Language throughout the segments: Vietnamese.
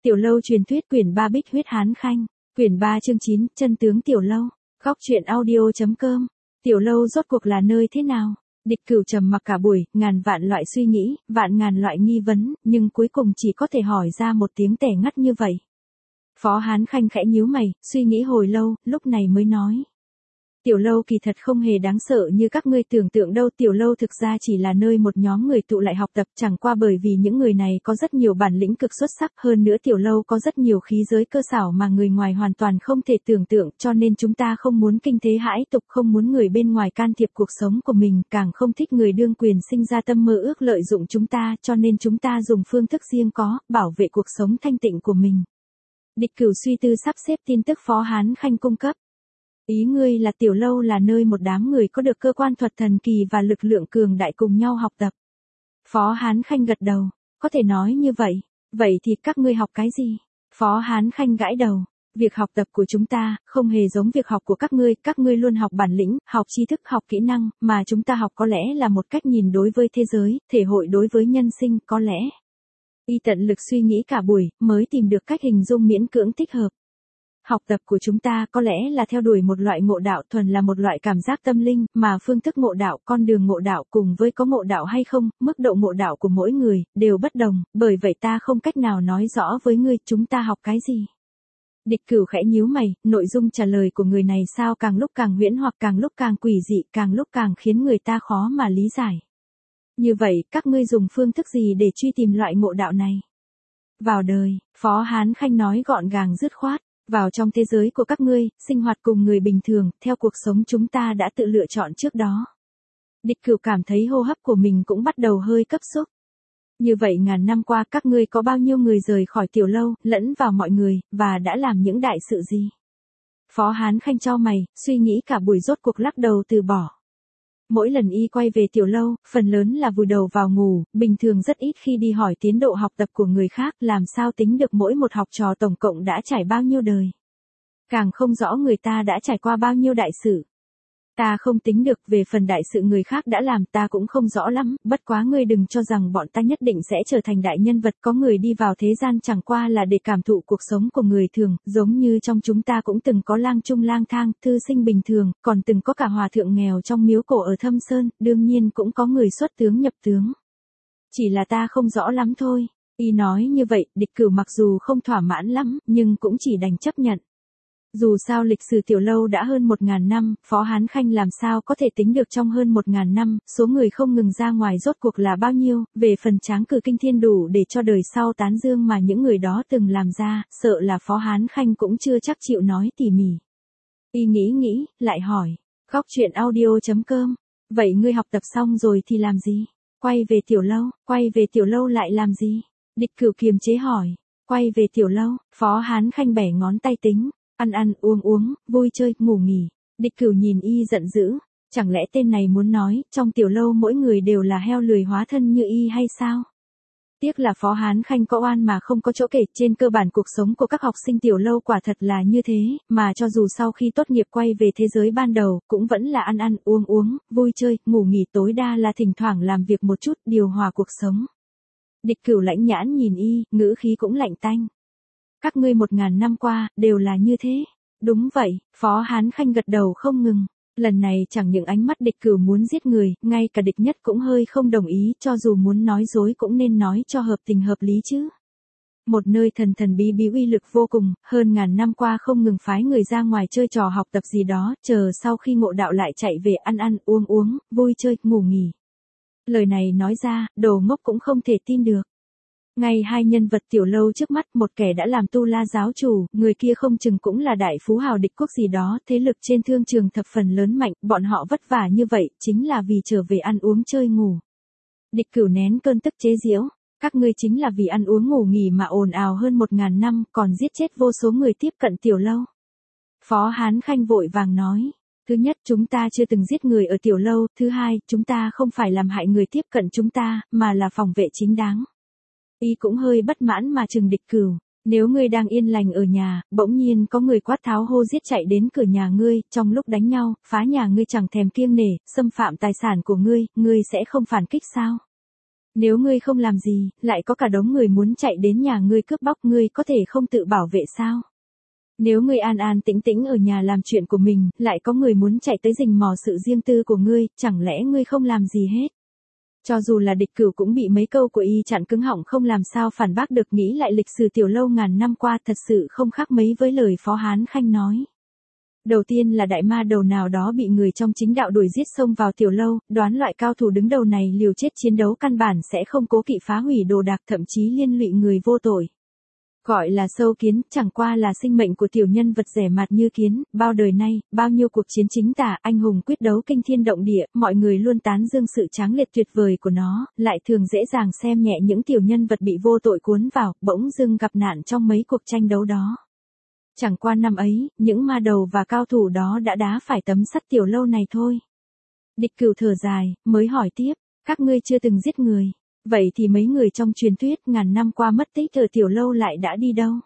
Tiểu Lâu truyền thuyết quyển 3 Bích huyết Hán Khanh, quyển 3 chương 9, chân tướng Tiểu Lâu, góc truyện audio.com. Tiểu Lâu rốt cuộc là nơi thế nào? Địch Cửu trầm mặc cả buổi, ngàn vạn loại suy nghĩ, vạn ngàn loại nghi vấn, nhưng cuối cùng chỉ có thể hỏi ra một tiếng tẻ ngắt như vậy. Phó Hán Khanh khẽ nhíu mày, suy nghĩ hồi lâu, lúc này mới nói. Tiểu Lâu kỳ thật không hề đáng sợ như các ngươi tưởng tượng đâu. Tiểu Lâu thực ra chỉ là nơi một nhóm người tụ lại học tập, chẳng qua bởi vì những người này có rất nhiều bản lĩnh cực xuất sắc, hơn nữa Tiểu Lâu có rất nhiều khí giới cơ xảo mà người ngoài hoàn toàn không thể tưởng tượng, cho nên chúng ta không muốn kinh thế hãi tục, không muốn người bên ngoài can thiệp cuộc sống của mình, càng không thích người đương quyền sinh ra tâm mơ ước lợi dụng chúng ta, cho nên chúng ta dùng phương thức riêng có, bảo vệ cuộc sống thanh tịnh của mình. Địch Cửu suy tư sắp xếp tin tức Phó Hán Khanh cung cấp. Ý ngươi là Tiểu Lâu là nơi một đám người có được cơ quan thuật thần kỳ và lực lượng cường đại cùng nhau học tập. Phó Hán Khanh gật đầu, có thể nói như vậy. Vậy thì các ngươi học cái gì? Phó Hán Khanh gãi đầu. Việc học tập của chúng ta không hề giống việc học của các ngươi luôn học bản lĩnh, học tri thức, học kỹ năng, mà chúng ta học có lẽ là một cách nhìn đối với thế giới, thể hội đối với nhân sinh, có lẽ. Y tận lực suy nghĩ cả buổi, mới tìm được cách hình dung miễn cưỡng thích hợp. Học tập của chúng ta có lẽ là theo đuổi một loại ngộ đạo, thuần là một loại cảm giác tâm linh, mà phương thức ngộ đạo, con đường ngộ đạo cùng với có ngộ đạo hay không, mức độ ngộ đạo của mỗi người, đều bất đồng, bởi vậy ta không cách nào nói rõ với ngươi chúng ta học cái gì. Địch Cửu khẽ nhíu mày, nội dung trả lời của người này sao càng lúc càng huyễn hoặc càng lúc càng quỷ dị, càng lúc càng khiến người ta khó mà lý giải. Như vậy, các ngươi dùng phương thức gì để truy tìm loại ngộ đạo này? Vào đời, Phó Hán Khanh nói gọn gàng dứt khoát. Vào trong thế giới của các ngươi, sinh hoạt cùng người bình thường, theo cuộc sống chúng ta đã tự lựa chọn trước đó. Địch Cửu cảm thấy hô hấp của mình cũng bắt đầu hơi cấp xúc. Như vậy ngàn năm qua các ngươi có bao nhiêu người rời khỏi Tiểu Lâu, lẫn vào mọi người, và đã làm những đại sự gì? Phó Hán Khanh chau mày, suy nghĩ cả buổi rốt cuộc lắc đầu từ bỏ. Mỗi lần y quay về Tiểu Lâu, phần lớn là vùi đầu vào ngủ, bình thường rất ít khi đi hỏi tiến độ học tập của người khác, làm sao tính được mỗi một học trò tổng cộng đã trải bao nhiêu đời. Càng không rõ người ta đã trải qua bao nhiêu đại sự. Ta không tính được, về phần đại sự người khác đã làm ta cũng không rõ lắm, bất quá ngươi đừng cho rằng bọn ta nhất định sẽ trở thành đại nhân vật, có người đi vào thế gian chẳng qua là để cảm thụ cuộc sống của người thường, giống như trong chúng ta cũng từng có lang trung lang thang, thư sinh bình thường, còn từng có cả hòa thượng nghèo trong miếu cổ ở Thâm Sơn, đương nhiên cũng có người xuất tướng nhập tướng. Chỉ là ta không rõ lắm thôi. Y nói như vậy, Địch Cửu mặc dù không thỏa mãn lắm, nhưng cũng chỉ đành chấp nhận. Dù sao lịch sử Tiểu Lâu đã hơn 1000 năm, Phó Hán Khanh làm sao có thể tính được trong hơn 1000 năm, số người không ngừng ra ngoài rốt cuộc là bao nhiêu, về phần tráng cử kinh thiên đủ để cho đời sau tán dương mà những người đó từng làm ra, sợ là Phó Hán Khanh cũng chưa chắc chịu nói tỉ mỉ. Y nghĩ, lại hỏi, góc truyện audio.com, vậy ngươi học tập xong rồi thì làm gì? Quay về Tiểu Lâu lại làm gì? Địch Cửu kiềm chế hỏi, quay về Tiểu Lâu, Phó Hán Khanh bẻ ngón tay tính. Ăn uống, vui chơi, ngủ nghỉ. Địch Cửu nhìn y giận dữ, chẳng lẽ tên này muốn nói, trong Tiểu Lâu mỗi người đều là heo lười hóa thân như y hay sao? Tiếc là Phó Hán Khanh có oan mà không có chỗ kể, trên cơ bản cuộc sống của các học sinh Tiểu Lâu quả thật là như thế, mà cho dù sau khi tốt nghiệp quay về thế giới ban đầu, cũng vẫn là ăn uống, vui chơi, ngủ nghỉ, tối đa là thỉnh thoảng làm việc một chút, điều hòa cuộc sống. Địch Cửu lãnh nhãn nhìn y, ngữ khí cũng lạnh tanh. Các ngươi 1000 năm qua, đều là như thế. Đúng vậy, Phó Hán Khanh gật đầu không ngừng. Lần này chẳng những ánh mắt Địch Cửu muốn giết người, ngay cả địch nhất cũng hơi không đồng ý, cho dù muốn nói dối cũng nên nói cho hợp tình hợp lý chứ. Một nơi thần bí uy lực vô cùng, hơn 1000 năm qua không ngừng phái người ra ngoài chơi trò học tập gì đó, chờ sau khi ngộ đạo lại chạy về ăn uống, vui chơi, ngủ nghỉ. Lời này nói ra, đồ ngốc cũng không thể tin được. Ngay hai nhân vật Tiểu Lâu trước mắt, một kẻ đã làm Tu La giáo chủ, người kia không chừng cũng là đại phú hào địch quốc gì đó, thế lực trên thương trường thập phần lớn mạnh, bọn họ vất vả như vậy, chính là vì trở về ăn uống chơi ngủ. Địch Cửu nén cơn tức chế giễu, các ngươi chính là vì ăn uống ngủ nghỉ mà ồn ào hơn 1000 năm, còn giết chết vô số người tiếp cận Tiểu Lâu. Phó Hán Khanh vội vàng nói, thứ nhất chúng ta chưa từng giết người ở Tiểu Lâu, thứ hai, chúng ta không phải làm hại người tiếp cận chúng ta, mà là phòng vệ chính đáng. Y cũng hơi bất mãn mà trừng Địch Cửu, nếu ngươi đang yên lành ở nhà, bỗng nhiên có người quát tháo hô giết chạy đến cửa nhà ngươi, trong lúc đánh nhau, phá nhà ngươi chẳng thèm kiêng nể, xâm phạm tài sản của ngươi sẽ không phản kích sao? Nếu ngươi không làm gì, lại có cả đống người muốn chạy đến nhà ngươi cướp bóc, ngươi có thể không tự bảo vệ sao? Nếu ngươi an an tĩnh tĩnh ở nhà làm chuyện của mình, lại có người muốn chạy tới rình mò sự riêng tư của ngươi, chẳng lẽ ngươi không làm gì hết? Cho dù là Địch Cửu cũng bị mấy câu của y chặn cứng họng không làm sao phản bác được, nghĩ lại lịch sử Tiểu Lâu ngàn năm qua thật sự không khác mấy với lời Phó Hán Khanh nói. Đầu tiên là đại ma đầu nào đó bị người trong chính đạo đuổi giết xông vào Tiểu Lâu, đoán loại cao thủ đứng đầu này liều chết chiến đấu căn bản sẽ không cố kỵ phá hủy đồ đạc, thậm chí liên lụy người vô tội. Gọi là sâu kiến, chẳng qua là sinh mệnh của tiểu nhân vật rẻ mạt như kiến, bao đời nay, bao nhiêu cuộc chiến chính tả, anh hùng quyết đấu kinh thiên động địa, mọi người luôn tán dương sự tráng liệt tuyệt vời của nó, lại thường dễ dàng xem nhẹ những tiểu nhân vật bị vô tội cuốn vào, bỗng dưng gặp nạn trong mấy cuộc tranh đấu đó. Chẳng qua năm ấy, những ma đầu và cao thủ đó đã đá phải tấm sắt Tiểu Lâu này thôi. Địch Cửu thở dài, mới hỏi tiếp, các ngươi chưa từng giết người. Vậy thì mấy người trong truyền thuyết ngàn năm qua mất tích ở Tiểu Lâu lại đã đi đâu?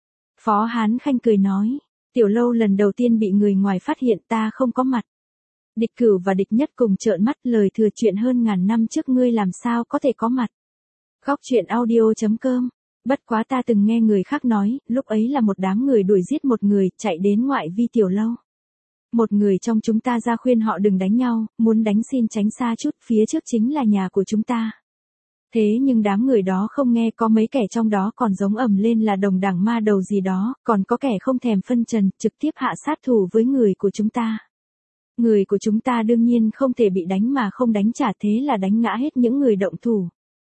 Phó Hán Khanh cười nói, Tiểu Lâu lần đầu tiên bị người ngoài phát hiện, ta không có mặt. Địch Cửu và Địch Nhất cùng trợn mắt, lời thừa chuyện hơn ngàn năm trước ngươi làm sao có thể có mặt. Góc truyện audio.com. Bất quá ta từng nghe người khác nói, lúc ấy là một đám người đuổi giết một người, chạy đến ngoại vi Tiểu Lâu. Một người trong chúng ta ra khuyên họ đừng đánh nhau, muốn đánh xin tránh xa chút, phía trước chính là nhà của chúng ta. Thế nhưng đám người đó không nghe, có mấy kẻ trong đó còn giống ầm lên là đồng đảng ma đầu gì đó, còn có kẻ không thèm phân trần, trực tiếp hạ sát thủ với người của chúng ta. Người của chúng ta đương nhiên không thể bị đánh mà không đánh trả, thế là đánh ngã hết những người động thủ.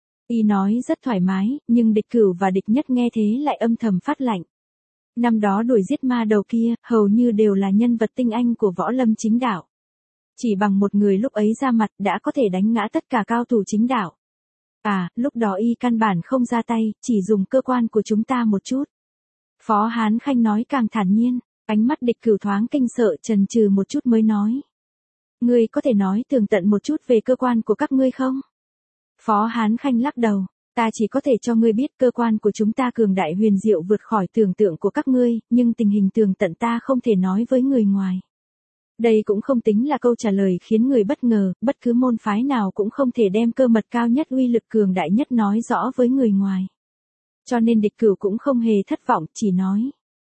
Y nói rất thoải mái, nhưng Địch Cửu và Địch Nhất nghe thế lại âm thầm phát lạnh. Năm đó đuổi giết ma đầu kia, hầu như đều là nhân vật tinh anh của võ lâm chính đạo. Chỉ bằng một người lúc ấy ra mặt đã có thể đánh ngã tất cả cao thủ chính đạo. À, lúc đó y căn bản không ra tay, chỉ dùng cơ quan của chúng ta một chút. Phó Hán Khanh nói càng thản nhiên, ánh mắt Địch Cửu thoáng kinh sợ, chần chừ một chút mới nói. Ngươi có thể nói tường tận một chút về cơ quan của các ngươi không? Phó Hán Khanh lắc đầu, ta chỉ có thể cho ngươi biết cơ quan của chúng ta cường đại huyền diệu vượt khỏi tưởng tượng của các ngươi, nhưng tình hình tường tận ta không thể nói với người ngoài. Đây cũng không tính là câu trả lời khiến người bất ngờ, bất cứ môn phái nào cũng không thể đem cơ mật cao nhất, uy lực cường đại nhất nói rõ với người ngoài. Cho nên Địch Cửu cũng không hề thất vọng, chỉ nói.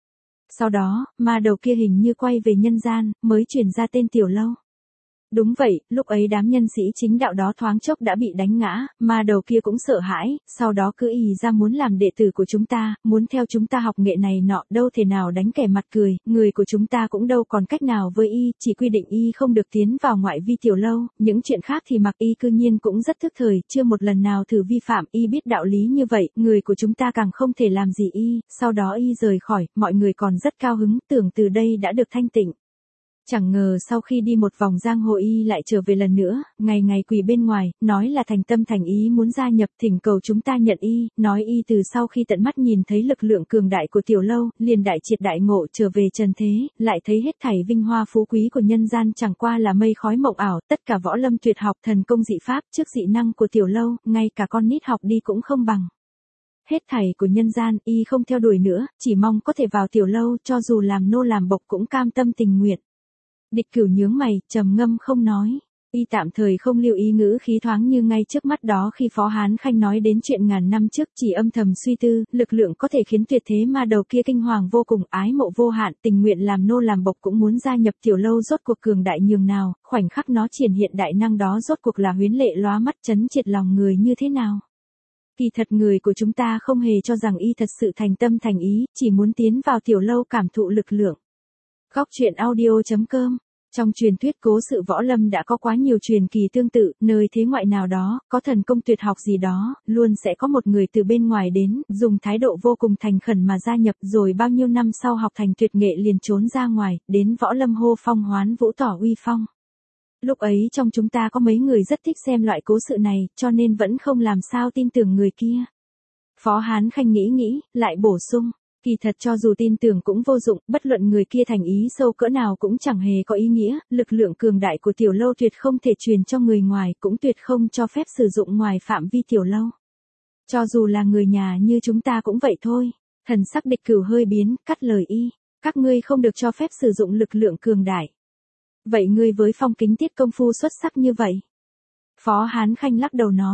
Sau đó, ma đầu kia hình như quay về nhân gian, mới truyền ra tên Tiểu Lâu. Đúng vậy, lúc ấy đám nhân sĩ chính đạo đó thoáng chốc đã bị đánh ngã, ma đầu kia cũng sợ hãi, sau đó cứ ì ra muốn làm đệ tử của chúng ta, muốn theo chúng ta học nghệ này nọ, đâu thể nào đánh kẻ mặt cười, người của chúng ta cũng đâu còn cách nào với y, chỉ quy định y không được tiến vào ngoại vi Tiểu Lâu, những chuyện khác thì mặc y cư nhiên cũng rất thức thời, chưa một lần nào thử vi phạm, y biết đạo lý như vậy, người của chúng ta càng không thể làm gì y, sau đó y rời khỏi, mọi người còn rất cao hứng, tưởng từ đây đã được thanh tịnh. Chẳng ngờ sau khi đi một vòng giang hồ y lại trở về lần nữa, ngày ngày quỳ bên ngoài, nói là thành tâm thành ý muốn gia nhập, thỉnh cầu chúng ta nhận y, nói y từ sau khi tận mắt nhìn thấy lực lượng cường đại của Tiểu Lâu, liền đại triệt đại ngộ trở về trần thế, lại thấy hết thảy vinh hoa phú quý của nhân gian chẳng qua là mây khói mộng ảo, tất cả võ lâm tuyệt học thần công dị pháp trước dị năng của Tiểu Lâu, ngay cả con nít học đi cũng không bằng. Hết thảy của nhân gian, y không theo đuổi nữa, chỉ mong có thể vào Tiểu Lâu, cho dù làm nô làm bộc cũng cam tâm tình nguyện. Địch Cửu nhướng mày, trầm ngâm không nói. Y tạm thời không lưu ý ngữ khí thoáng như ngay trước mắt đó khi Phó Hán Khanh nói đến chuyện ngàn năm trước, chỉ âm thầm suy tư, lực lượng có thể khiến tuyệt thế ma đầu kia kinh hoàng vô cùng, ái mộ vô hạn, tình nguyện làm nô làm bộc cũng muốn gia nhập Tiểu Lâu, rốt cuộc cường đại nhường nào, khoảnh khắc nó triển hiện đại năng đó rốt cuộc là huyến lệ lóa mắt, chấn triệt lòng người như thế nào. Kỳ thật người của chúng ta không hề cho rằng y thật sự thành tâm thành ý, chỉ muốn tiến vào Tiểu Lâu cảm thụ lực lượng. Góc truyện audio.com. Trong truyền thuyết cố sự võ lâm đã có quá nhiều truyền kỳ tương tự, nơi thế ngoại nào đó, có thần công tuyệt học gì đó, luôn sẽ có một người từ bên ngoài đến, dùng thái độ vô cùng thành khẩn mà gia nhập, rồi bao nhiêu năm sau học thành tuyệt nghệ liền trốn ra ngoài, đến võ lâm hô phong hoán vũ tỏ uy phong. Lúc ấy trong chúng ta có mấy người rất thích xem loại cố sự này, cho nên vẫn không làm sao tin tưởng người kia. Phó Hán Khanh nghĩ, lại bổ sung. Kỳ thật cho dù tin tưởng cũng vô dụng, bất luận người kia thành ý sâu cỡ nào cũng chẳng hề có ý nghĩa, lực lượng cường đại của Tiểu Lâu tuyệt không thể truyền cho người ngoài, cũng tuyệt không cho phép sử dụng ngoài phạm vi Tiểu Lâu. Cho dù là người nhà như chúng ta cũng vậy thôi. Thần sắc Địch Cửu hơi biến, cắt lời y, các ngươi không được cho phép sử dụng lực lượng cường đại. Vậy ngươi với phong kính tiết công phu xuất sắc như vậy? Phó Hán Khanh lắc đầu nói,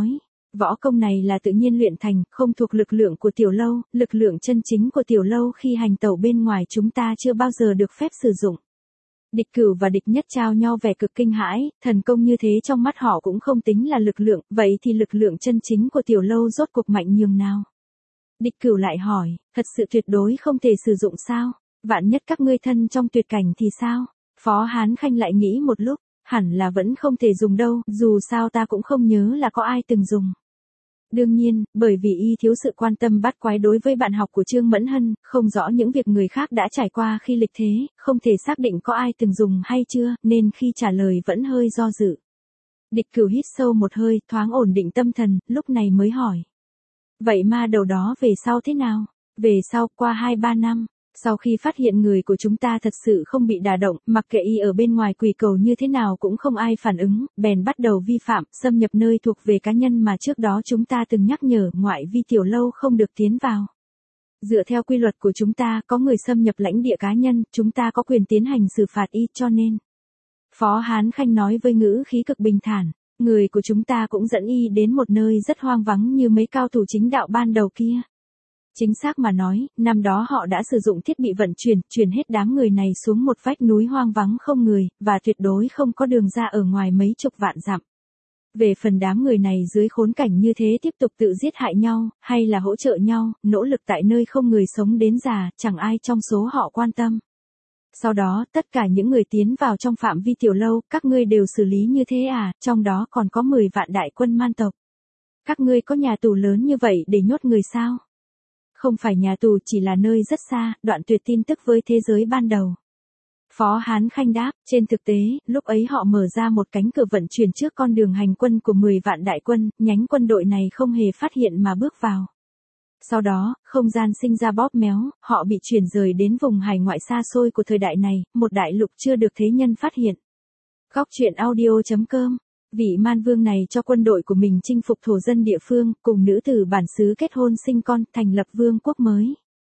Võ công này là tự nhiên luyện thành, không thuộc lực lượng của tiểu lâu, lực lượng chân chính của tiểu lâu khi hành tẩu bên ngoài chúng ta chưa bao giờ được phép sử dụng. Địch Cửu và Địch Nhất trao nhau vẻ cực kinh hãi, thần công như thế trong mắt họ cũng không tính là lực lượng, vậy thì lực lượng chân chính của tiểu lâu rốt cuộc mạnh nhường nào? Địch Cửu lại hỏi, thật sự tuyệt đối không thể sử dụng sao? Vạn nhất các ngươi thân trong tuyệt cảnh thì sao? Phó Hán Khanh lại nghĩ một lúc, hẳn là vẫn không thể dùng đâu, dù sao ta cũng không nhớ là có ai từng dùng. Đương nhiên, bởi vì y thiếu sự quan tâm bắt quái đối với bạn học của Trương Mẫn Hân, không rõ những việc người khác đã trải qua khi lịch thế, không thể xác định có ai từng dùng hay chưa, nên khi trả lời vẫn hơi do dự. Địch Cửu hít sâu một hơi, thoáng ổn định tâm thần, lúc này mới hỏi. Vậy ma đầu đó về sau thế nào? Về sau, qua 2-3 năm, sau khi phát hiện người của chúng ta thật sự không bị đả động, mặc kệ y ở bên ngoài quỷ cầu như thế nào cũng không ai phản ứng, bèn bắt đầu vi phạm, xâm nhập nơi thuộc về cá nhân mà trước đó chúng ta từng nhắc nhở ngoại vi tiểu lâu không được tiến vào. Dựa theo quy luật của chúng ta, có người xâm nhập lãnh địa cá nhân, chúng ta có quyền tiến hành xử phạt y cho nên. Phó Hán Khanh nói với ngữ khí cực bình thản, người của chúng ta cũng dẫn y đến một nơi rất hoang vắng như mấy cao thủ chính đạo ban đầu kia. Chính xác mà nói, năm đó họ đã sử dụng thiết bị vận chuyển hết đám người này xuống một vách núi hoang vắng không người, và tuyệt đối không có đường ra ở ngoài mấy chục vạn dặm. Về phần đám người này dưới khốn cảnh như thế tiếp tục tự giết hại nhau, hay là hỗ trợ nhau, nỗ lực tại nơi không người sống đến già, chẳng ai trong số họ quan tâm. Sau đó, tất cả những người tiến vào trong phạm vi tiểu lâu, các ngươi đều xử lý như thế à, trong đó còn có 10 vạn đại quân man tộc. Các ngươi có nhà tù lớn như vậy để nhốt người sao? Không phải nhà tù, chỉ là nơi rất xa, đoạn tuyệt tin tức với thế giới ban đầu. Phó Hán Khanh đáp, trên thực tế, lúc ấy họ mở ra một cánh cửa vận chuyển trước con đường hành quân của 10 vạn đại quân, nhánh quân đội này không hề phát hiện mà bước vào. Sau đó, không gian sinh ra bóp méo, họ bị chuyển rời đến vùng hải ngoại xa xôi của thời đại này, một đại lục chưa được thế nhân phát hiện. Góc truyện audio.com. Vị man vương này cho quân đội của mình chinh phục thổ dân địa phương, cùng nữ tử bản xứ kết hôn sinh con, thành lập vương quốc mới.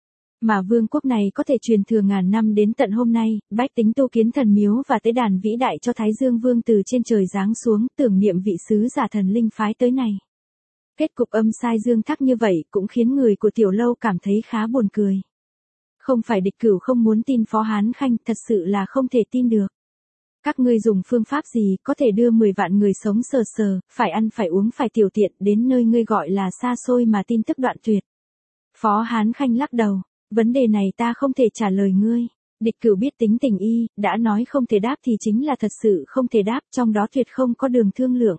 Mà vương quốc này có thể truyền thừa ngàn năm đến tận hôm nay, bách tính tu kiến thần miếu và tế đàn vĩ đại cho Thái Dương Vương từ trên trời giáng xuống, tưởng niệm vị sứ giả thần linh phái tới này. Kết cục âm sai dương thắc như vậy cũng khiến người của tiểu lâu cảm thấy khá buồn cười. Không phải Địch Cửu không muốn tin Phó Hán Khanh, thật sự là không thể tin được. Các ngươi dùng phương pháp gì có thể đưa 10 vạn người sống sờ sờ, phải ăn phải uống phải tiểu tiện đến nơi ngươi gọi là xa xôi mà tin tức đoạn tuyệt. Phó Hán Khanh lắc đầu, vấn đề này ta không thể trả lời ngươi. Địch Cửu biết tính tình y, đã nói không thể đáp thì chính là thật sự không thể đáp, trong đó tuyệt không có đường thương lượng.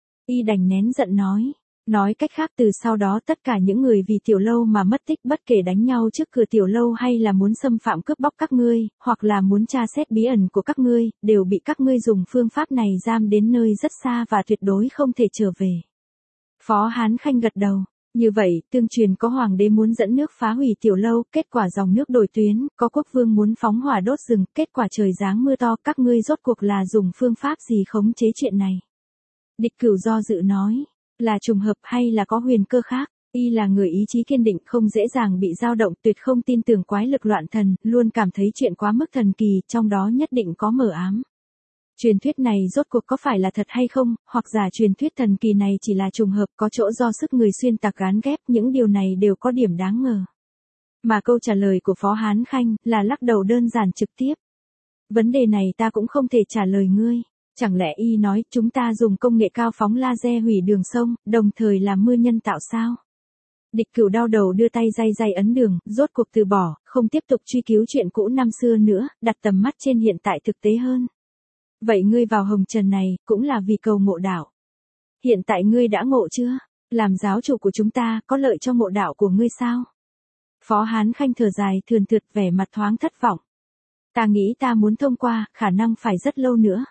Y đành nén giận nói. Nói cách khác từ sau đó tất cả những người vì tiểu lâu mà mất tích bất kể đánh nhau trước cửa tiểu lâu hay là muốn xâm phạm cướp bóc các ngươi, hoặc là muốn tra xét bí ẩn của các ngươi, đều bị các ngươi dùng phương pháp này giam đến nơi rất xa và tuyệt đối không thể trở về. Phó Hán Khanh gật đầu. Như vậy, tương truyền có hoàng đế muốn dẫn nước phá hủy tiểu lâu, kết quả dòng nước đổi tuyến, có quốc vương muốn phóng hỏa đốt rừng, kết quả trời giáng mưa to, các ngươi rốt cuộc là dùng phương pháp gì khống chế chuyện này? Địch Cửu do dự nói. Là trùng hợp hay là có huyền cơ khác? Y là người ý chí kiên định không dễ dàng bị dao động, tuyệt không tin tưởng quái lực loạn thần, luôn cảm thấy chuyện quá mức thần kỳ, trong đó nhất định có mờ ám. Truyền thuyết này rốt cuộc có phải là thật hay không, hoặc giả truyền thuyết thần kỳ này chỉ là trùng hợp, có chỗ do sức người xuyên tạc gán ghép, những điều này đều có điểm đáng ngờ. Mà câu trả lời của Phó Hán Khanh là lắc đầu đơn giản trực tiếp. Vấn đề này ta cũng không thể trả lời ngươi. Chẳng lẽ y nói chúng ta dùng công nghệ cao phóng laser hủy đường sông, đồng thời làm mưa nhân tạo sao? Địch Cửu đau đầu đưa tay day ấn đường, rốt cuộc từ bỏ, không tiếp tục truy cứu chuyện cũ năm xưa nữa, đặt tầm mắt trên hiện tại thực tế hơn. Vậy ngươi vào hồng trần này, cũng là vì cầu ngộ đạo. Hiện tại ngươi đã ngộ chưa? Làm giáo chủ của chúng ta, có lợi cho ngộ đạo của ngươi sao? Phó Hán Khanh thở dài thườn thượt vẻ mặt thoáng thất vọng. Ta nghĩ ta muốn thông qua, khả năng phải rất lâu nữa.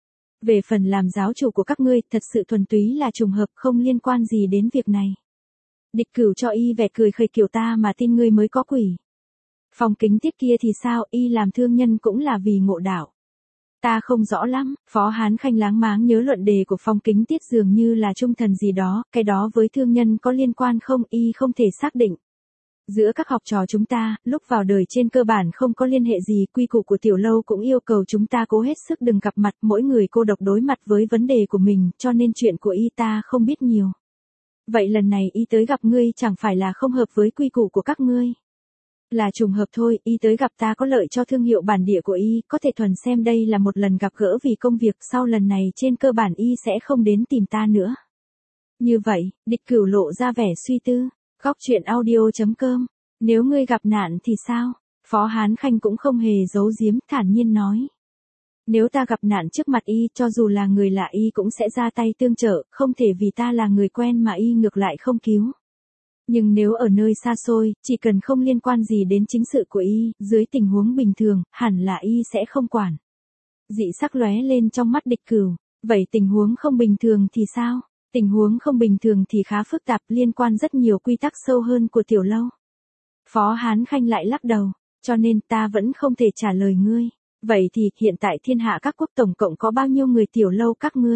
Về phần làm giáo chủ của các ngươi, thật sự thuần túy là trùng hợp, không liên quan gì đến việc này. Địch Cửu cho y vẻ cười khẩy kiểu ta mà tin ngươi mới có quỷ. Phong Kính Tiết kia thì sao, y làm thương nhân cũng là vì ngộ đạo. Ta không rõ lắm, Phó Hán Khanh láng máng nhớ luận đề của Phong Kính Tiết dường như là trung thần gì đó, cái đó với thương nhân có liên quan không, y không thể xác định. Giữa các học trò chúng ta, lúc vào đời trên cơ bản không có liên hệ gì, quy củ của tiểu lâu cũng yêu cầu chúng ta cố hết sức đừng gặp mặt, mỗi người cô độc đối mặt với vấn đề của mình, cho nên chuyện của y ta không biết nhiều. Vậy lần này y tới gặp ngươi chẳng phải là không hợp với quy củ của các ngươi. Là trùng hợp thôi, y tới gặp ta có lợi cho thương hiệu bản địa của y, có thể thuần xem đây là một lần gặp gỡ vì công việc, sau lần này trên cơ bản y sẽ không đến tìm ta nữa. Như vậy, Địch Cửu lộ ra vẻ suy tư. Góc truyện audio.com. Nếu ngươi gặp nạn thì sao? Phó Hán Khanh cũng không hề giấu giếm, thản nhiên nói. Nếu ta gặp nạn trước mặt y, cho dù là người lạ y cũng sẽ ra tay tương trợ, không thể vì ta là người quen mà y ngược lại không cứu. Nhưng nếu ở nơi xa xôi, chỉ cần không liên quan gì đến chính sự của y, dưới tình huống bình thường, hẳn là y sẽ không quản. Dị sắc lóe lên trong mắt Địch Cửu. Vậy tình huống không bình thường thì sao? Tình huống không bình thường thì khá phức tạp, liên quan rất nhiều quy tắc sâu hơn của Tiểu Lâu. Phó Hán Khanh lại lắc đầu, cho nên ta vẫn không thể trả lời ngươi. Vậy thì hiện tại thiên hạ các quốc tổng cộng có bao nhiêu người Tiểu Lâu các ngươi?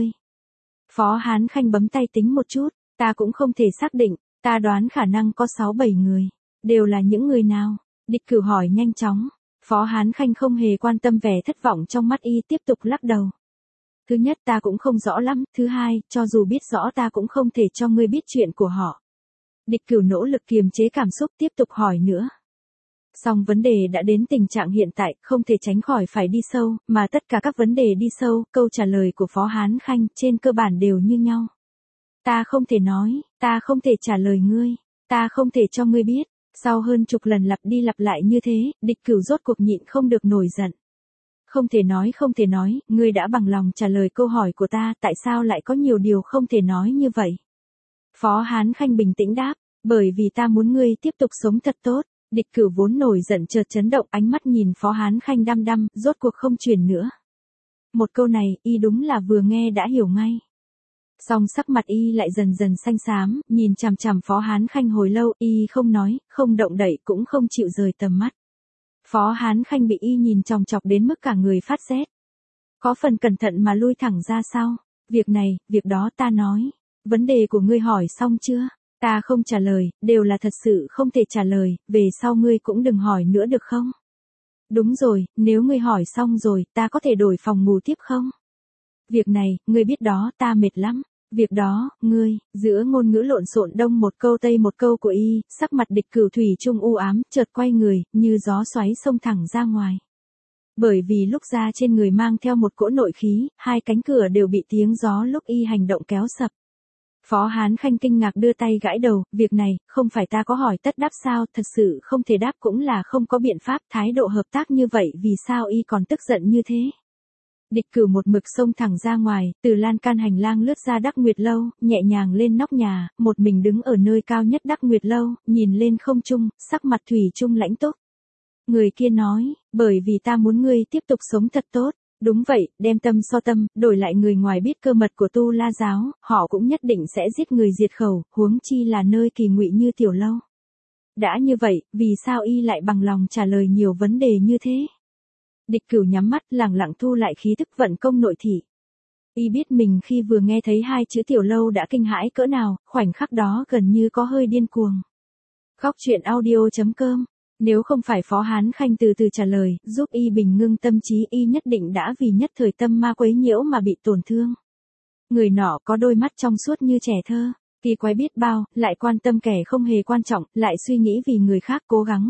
Phó Hán Khanh bấm tay tính một chút, ta cũng không thể xác định, ta đoán khả năng có 6-7 người. Đều là những người nào? Địch Cửu hỏi nhanh chóng. Phó Hán Khanh không hề quan tâm vẻ thất vọng trong mắt y, tiếp tục lắc đầu. Thứ nhất ta cũng không rõ lắm, thứ hai, cho dù biết rõ ta cũng không thể cho ngươi biết chuyện của họ. Địch Cửu nỗ lực kiềm chế cảm xúc, tiếp tục hỏi nữa. Song vấn đề đã đến tình trạng hiện tại, không thể tránh khỏi phải đi sâu, mà tất cả các vấn đề đi sâu, câu trả lời của Phó Hán Khanh trên cơ bản đều như nhau. Ta không thể nói, ta không thể trả lời ngươi, ta không thể cho ngươi biết. Sau hơn chục lần lặp đi lặp lại như thế, Địch Cửu rốt cuộc nhịn không được nổi giận. Không thể nói, ngươi đã bằng lòng trả lời câu hỏi của ta, tại sao lại có nhiều điều không thể nói như vậy? Phó Hán Khanh bình tĩnh đáp, bởi vì ta muốn ngươi tiếp tục sống thật tốt. Địch Cửu vốn nổi giận chợt chấn động, ánh mắt nhìn Phó Hán Khanh đăm đăm, rốt cuộc không truyền nữa. Một câu này, y đúng là vừa nghe đã hiểu ngay. Song sắc mặt y lại dần dần xanh xám, nhìn chằm chằm Phó Hán Khanh hồi lâu, y không nói, không động đậy cũng không chịu rời tầm mắt. Phó Hán Khanh bị y nhìn chòng chọc đến mức cả người phát rét. Có phần cẩn thận mà lui thẳng ra sau. Việc này, việc đó ta nói. Vấn đề của ngươi hỏi xong chưa? Ta không trả lời, đều là thật sự không thể trả lời, về sau ngươi cũng đừng hỏi nữa được không? Đúng rồi, nếu ngươi hỏi xong rồi, ta có thể đổi phòng ngủ tiếp không? Việc này, ngươi biết đó, ta mệt lắm. Việc đó, ngươi, giữa ngôn ngữ lộn xộn đông một câu tây một câu của y, sắc mặt Địch Cửu thủy chung u ám, chợt quay người, như gió xoáy xông thẳng ra ngoài. Bởi vì lúc ra trên người mang theo một cỗ nội khí, hai cánh cửa đều bị tiếng gió lúc y hành động kéo sập. Phó Hán Khanh kinh ngạc đưa tay gãi đầu, việc này, không phải ta có hỏi tất đáp sao, thật sự không thể đáp cũng là không có biện pháp, thái độ hợp tác như vậy vì sao y còn tức giận như thế. Địch Cửu một mực xông thẳng ra ngoài, từ lan can hành lang lướt ra Đắc Nguyệt Lâu, nhẹ nhàng lên nóc nhà, một mình đứng ở nơi cao nhất Đắc Nguyệt Lâu, nhìn lên không trung, sắc mặt thủy chung lãnh túc. Người kia nói, bởi vì ta muốn ngươi tiếp tục sống thật tốt. Đúng vậy, đem tâm so tâm, đổi lại người ngoài biết cơ mật của Tu La giáo, họ cũng nhất định sẽ giết người diệt khẩu, huống chi là nơi kỳ ngụy như Tiểu Lâu. Đã như vậy, vì sao y lại bằng lòng trả lời nhiều vấn đề như thế? Địch Cửu nhắm mắt, lẳng lặng thu lại khí tức vận công nội thị. Y biết mình khi vừa nghe thấy hai chữ Tiểu Lâu đã kinh hãi cỡ nào, khoảnh khắc đó gần như có hơi điên cuồng. Góc truyện audio.com. Nếu không phải Phó Hán Khanh từ từ trả lời, giúp y bình ngưng tâm trí, y nhất định đã vì nhất thời tâm ma quấy nhiễu mà bị tổn thương. Người nọ có đôi mắt trong suốt như trẻ thơ, kỳ quái biết bao, lại quan tâm kẻ không hề quan trọng, lại suy nghĩ vì người khác, cố gắng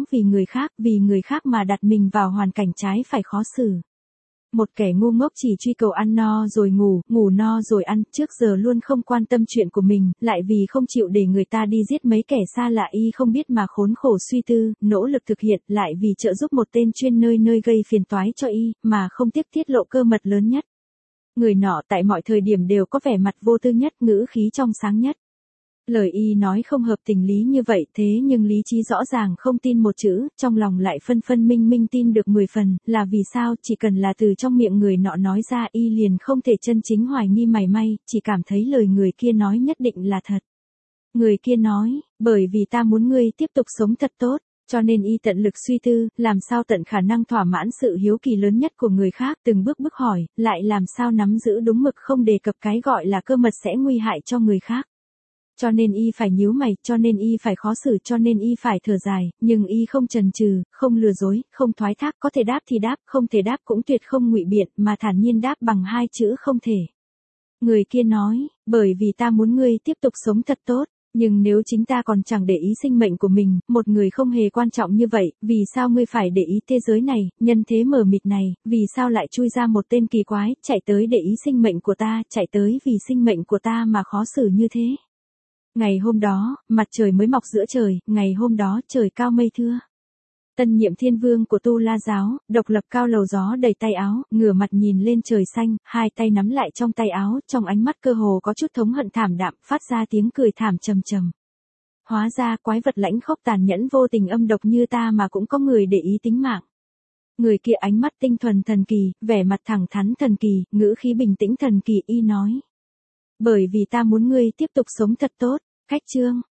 vì người khác mà đặt mình vào hoàn cảnh trái phải khó xử. Một kẻ ngu ngốc chỉ truy cầu ăn no rồi ngủ, ngủ no rồi ăn, trước giờ luôn không quan tâm chuyện của mình, lại vì không chịu để người ta đi giết mấy kẻ xa lạ y không biết mà khốn khổ suy tư, nỗ lực thực hiện, lại vì trợ giúp một tên chuyên nơi gây phiền toái cho y, mà không tiếc tiết lộ cơ mật lớn nhất. Người nọ tại mọi thời điểm đều có vẻ mặt vô tư nhất, ngữ khí trong sáng nhất. Lời y nói không hợp tình lý như vậy, thế nhưng lý trí rõ ràng không tin một chữ, trong lòng lại phân minh tin được 10 phần, là vì sao, chỉ cần là từ trong miệng người nọ nói ra y liền không thể chân chính hoài nghi mảy may, chỉ cảm thấy lời người kia nói nhất định là thật. Người kia nói, bởi vì ta muốn ngươi tiếp tục sống thật tốt, cho nên y tận lực suy tư, làm sao tận khả năng thỏa mãn sự hiếu kỳ lớn nhất của người khác, từng bước hỏi, lại làm sao nắm giữ đúng mực không đề cập cái gọi là cơ mật sẽ nguy hại cho người khác. Cho nên y phải nhíu mày, cho nên y phải khó xử, cho nên y phải thở dài, nhưng y không chần chừ, không lừa dối, không thoái thác, có thể đáp thì đáp, không thể đáp cũng tuyệt không ngụy biện, mà thản nhiên đáp bằng hai chữ không thể. Người kia nói, bởi vì ta muốn ngươi tiếp tục sống thật tốt, Nhưng nếu chính ta còn chẳng để ý sinh mệnh của mình, một người không hề quan trọng như vậy, vì sao ngươi phải để ý thế giới này, nhân thế mờ mịt này, vì sao lại chui ra một tên kỳ quái, chạy tới để ý sinh mệnh của ta, chạy tới vì sinh mệnh của ta mà khó xử như thế. Ngày hôm đó, mặt trời mới mọc giữa trời, ngày hôm đó trời cao mây thưa. Tân nhiệm thiên vương của Tu La giáo, độc lập cao lầu gió đầy tay áo, ngửa mặt nhìn lên trời xanh, hai tay nắm lại trong tay áo, trong ánh mắt cơ hồ có chút thống hận thảm đạm, phát ra tiếng cười thảm trầm trầm. Hóa ra quái vật lãnh khốc tàn nhẫn vô tình âm độc như ta mà cũng có người để ý tính mạng. Người kia ánh mắt tinh thuần thần kỳ, vẻ mặt thẳng thắn thần kỳ, ngữ khí bình tĩnh thần kỳ y nói. Bởi vì ta muốn ngươi tiếp tục sống thật tốt, cách chương.